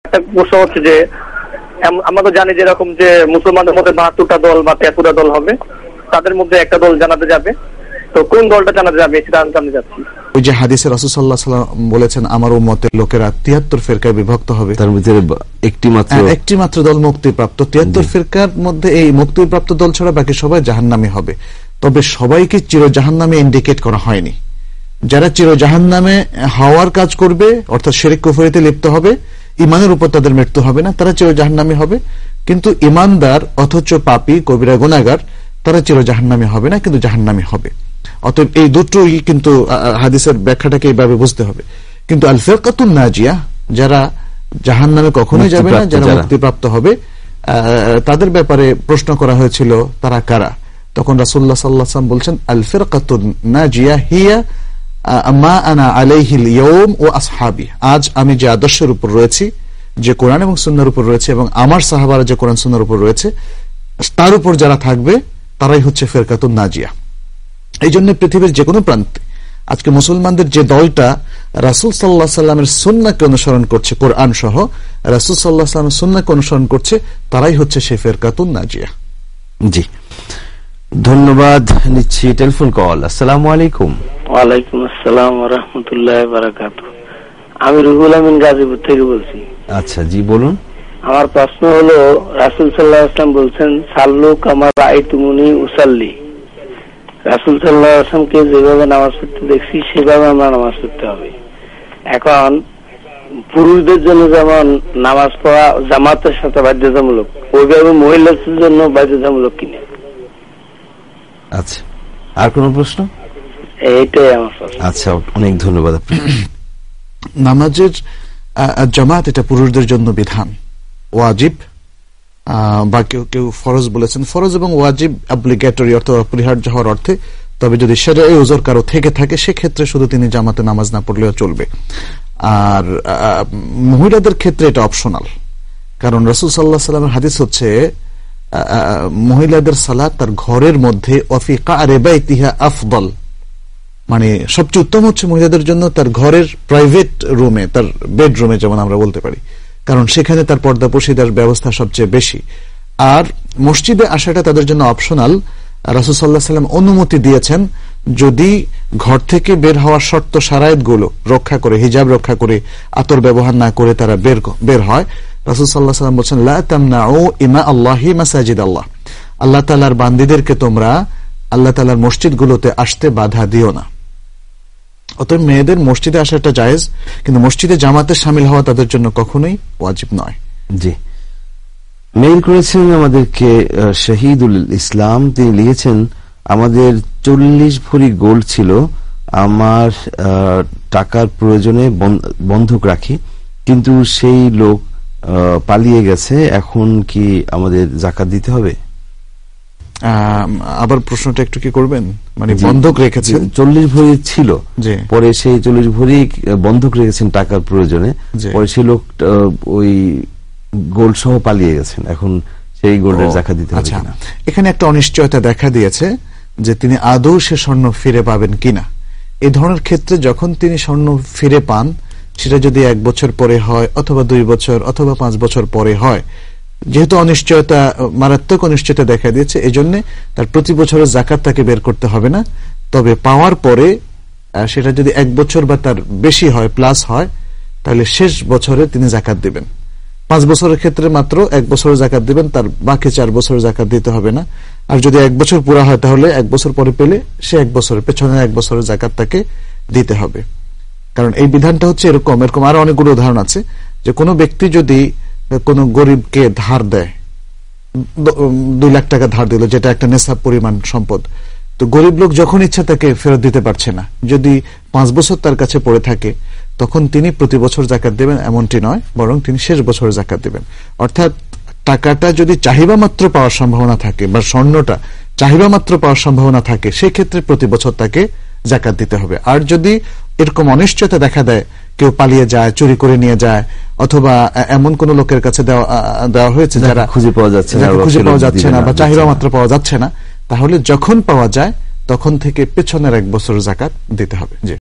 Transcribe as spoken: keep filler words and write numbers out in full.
একটা প্রশ্ন হচ্ছে যে আমরা তো জানি যেরকম যে মুসলমানদের মধ্যে বাহাত্তরটা দল বা তেহাত্তরটা দল হবে, তাদের মধ্যে একটা দল জানাতে যাবে, তো কোন দলটা জানাতে যাবে সেটা আমি জানতে চাচ্ছি। ওই যে হাদিসে রাসূল সাল্লাল্লাহু আলাইহি ওয়াসাল্লাম বলেছেন আমার উম্মতের লোকেরা তিয়াত্তর ফিরকায় বিভক্ত হবে, তার মধ্যে একটি মাত্র একটি মাত্র দল মুক্তিপ্রাপ্ত। তিয়াত্তর ফিরকার মধ্যে এই মুক্তিপ্রাপ্ত দল ছাড়া বাকি সবাই জাহান্নামী হবে। তবে সবাইকে চির জাহান্নামে ইন্ডিকেট করা হয়নি। যারা চির জাহান্নামে হওয়ার কাজ করবে, অর্থাৎ শিরক কুফরিতে লিপ্ত হবে, ইমানের উপর তাদের মৃত্যু হবে না, তারা চির জাহান্নামী হবে। কিন্তু ইমানদার অথচ পাপী কবিরা গুনাহগার তারা চির জাহান্নামী হবে না, কিন্তু জাহান্নামী হবে। অতএব এই দুটোই কিন্তু হাদিসের ব্যাখ্যাটাকে এইভাবে বুঝতে হবে। কিন্তু আল ফিরকাতুন নাজিয়া, যারা জাহান্নামে কখনোই যাবে না, যারা মুক্তিপ্রাপ্ত হবে, তাদের ব্যাপারে প্রশ্ন করা হয়েছিল তারা কারা। তখন রাসূলুল্লাহ সাল্লাল্লাহু আলাইহি ওয়াসাল্লাম বলছেন আল ফিরকাতুন নাজিয়া হিয়া মা আনা আলাইহিল ইয়াউম ওয়া আসহাবি, আজ আমি যে আদর্শের উপর রয়েছি, যে কোরআন এবং সুন্নাহর উপর রয়েছে, এবং আমার সাহাবারা যে কোরআন সুন্নাহর উপর রয়েছে, তার উপর যারা থাকবে তারাই হচ্ছে ফিরকাতুন নাজিয়া। এই জন্য পৃথিবীর যে কোনো প্রান্তে আজকে মুসলমানদের যে দলটা রাসূল সাল্লাল্লাহু আলাইহি ওয়াসাল্লামের সুন্নাহকে অনুসরণ করছে, কোরআন সহ রাসূল সাল্লাল্লাহু আলাইহি ওয়াসাল্লামের সুন্নাহকে অনুসরণ করছে, তারাই হচ্ছে সেই ফিরকাতুন নাজিয়া। জি, ধন্যবাদ। নিচ্ছি টেলিফোন কল। আসসালামু আলাইকুম। ওয়ালাইকুম আসসালাম ওয়া রাহমাতুল্লাহি ওয়া বারাকাতুহু। আমি রুহুল আমিন গাজীপুর থেকে বলছি। আচ্ছা, জি বলুন। আমার প্রশ্ন হলো, রাসূল সাল্লাল্লাহু আলাইহি ওয়াসাল্লাম বলছেন সাল্লু কামা রাআইতুমুনি উসাল্লি। রাসূল সাল্লাল্লাহু আলাইহি ওয়াসাল্লামকে যেভাবে নামাজ পড়তে দেখছি সেভাবে আমরা নামাজ পড়তে হবে। এখন পুরুষদের জন্য যেমন নামাজ পড়া জামাতের সাথে বাধ্যতামূলক, ওইভাবে মহিলাদের জন্য বাধ্যতামূলক কিনা? আচ্ছা, আর কোন প্রশ্ন? এইটাই আমার প্রশ্ন। আচ্ছা, অনেক ধন্যবাদ। নামাজের জামাত এটা পুরুষদের জন্য বিধান, ওয়াজিব, বা কেউ কেউ ফরজ বলেছেন। ফরজ এবং ওয়াজিব অব্লিগেটরি অর্থ অপরিহার্য হওয়ার অর্থে, তবে যদি শরঈ উযর কারো থেকে থাকে সেক্ষেত্রে শুধু তিনি জামাতে নামাজ না পড়লেও চলবে। আর মহিলাদের ক্ষেত্রে এটা অপশনাল, কারণ রাসূল সাল্লাল্লাহু আলাইহি ওয়াসাল্লামের হাদিস হচ্ছে মহিলাদের সালাত তার ঘরের মধ্যে ওয়াফি কারি বাইতিহা আফদল, মানে সবচেয়ে উত্তম হচ্ছে মহিলাদের জন্য তার ঘরের প্রাইভেট রুমে, তার বেডরুমে যেমন আমরা বলতে পারি, কারণ সেখানে তার পর্দা পর্দার ব্যবস্থা সবচেয়ে বেশি। আর মসজিদে আসাটা তাদের জন্য অপশনাল। রাসূল সাল্লাল্লাহু আলাইহি ওয়াসাল্লাম অনুমতি দিয়েছেন যদি ঘর থেকে বের হওয়ার শর্ত শারায়েত গুলো রক্ষা করে, হিজাব রক্ষা করে, আতর ব্যবহার না করে তারা বের বের হয়। রাসূল সাল্লাল্লাহু আলাইহি ওয়াসাল্লাম বলেছেন লা তামনাউ ইমা আল্লাহি মাসাজিদ আল্লাহ, আল্লাহ তাআলার বান্দীদেরকে তোমরা আল্লাহ তাআলার মসজিদগুলোতে আসতে বাধা দিও না। অতএব মেয়েদের মসজিদে আসাটা জায়েজ, কিন্তু মসজিদে জামাতে শামিল হওয়া তাদের জন্য কখনোই ওয়াজিব নয়। জি, মেইল করেছেন আমাদেরকে শহীদুল ইসলাম, তিনি লিখেছেন আমাদের চল্লিশ ভরি গোল্ড ছিল, আমার টাকার প্রয়োজনে বন্ধক রাখি, কিন্তু সেই লোক পালিয়ে গেছে, এখন কি আমাদের যাকাত দিতে হবে? আবার প্রশ্নটা একটু কি করবেন, মানে বন্ধক রেখেছেন চল্লিশ ভরি ছিল, পরে সেই চল্লিশ ভরি বন্ধক রেখেছেন টাকার প্রয়োজনে, পরে সেই লোক ওই গোল্ড সহ পালিয়ে গেছেন, এখন সেই গোল্ডের যাকাত দিতে হবে কিনা? এখানে একটা অনিশ্চয়তা দেখা দিয়েছে যে তিনি আদৌ সে স্বর্ণ ফিরে পাবেন কিনা। এই ধরনের ক্ষেত্রে যখন তিনি স্বর্ণ ফিরে পান, সেটা যদি এক বছর পরে হয় অথবা দুই বছর অথবা পাঁচ বছর পরে হয়, যেহেতু অনিশ্চয়তা, মারাত্মক অনিশ্চয়তা দেখা দিয়েছে, এই জন্য তার প্রতি বছরের যাকাত তাকে বের করতে হবে না। তবে পাওয়ার পরে সেটা যদি এক বছর বা তার বেশি হয়, প্লাস হয়, তাহলে শেষ বছরে তিনি যাকাত দিবেন। পাঁচ বছরের ক্ষেত্রে মাত্র এক বছরের যাকাত দিবেন, তার বাকি চার বছরের যাকাত দিতে হবে না। আর যদি এক বছর পুরা হয় তাহলে এক বছর পরে পেলে সে এক বছরের পেছনে এক বছরের যাকাত তাকে দিতে হবে। কারণ এই বিধানটা হচ্ছে এরকম, এরকম আরো অনেকগুলো উদাহরণ আছে যে কোনো ব্যক্তি যদি কোনো গরিবকে ধার দেয়, দুই লাখ টাকা ধার দিল, যেটা একটা নেশাব পরিমাণ সম্পদ, তো গরিব লোক যখন ইচ্ছা তাকে ফেরত দিতে পারছে না, যদি পাঁচ বছর তার কাছে পড়ে থাকে তখন তিনি প্রতি বছর যাকাত দেবেন এমনটি নয়, বরং তিনি শেষ বছরে যাকাত দেবেন। অর্থাৎ টাকাটা যদি চাহিদা মাত্র পাওয়ার সম্ভাবনা থাকে বা স্বর্ণটা চাহিদা মাত্র পাওয়ার সম্ভাবনা থাকে, সেক্ষেত্রে প্রতি বছর তাকে যাকাত দিতে হবে। আর যদি এরকম অনিশ্চয়তা দেখা দেয়, কেউ পালিয়ে যায়, চুরি করে নিয়ে যায়, অথবা এমন কোন লোকের কাছে দেওয়া হয়েছে যারা খুঁজে পাওয়া যাচ্ছে না, খুঁজে পাওয়া যাচ্ছে না বা চাহিদা মাত্র পাওয়া যাচ্ছে না, তাহলে যখন পাওয়া যায় তখন থেকে পেছনের এক বছর যাকাত দিতে হবে। জি।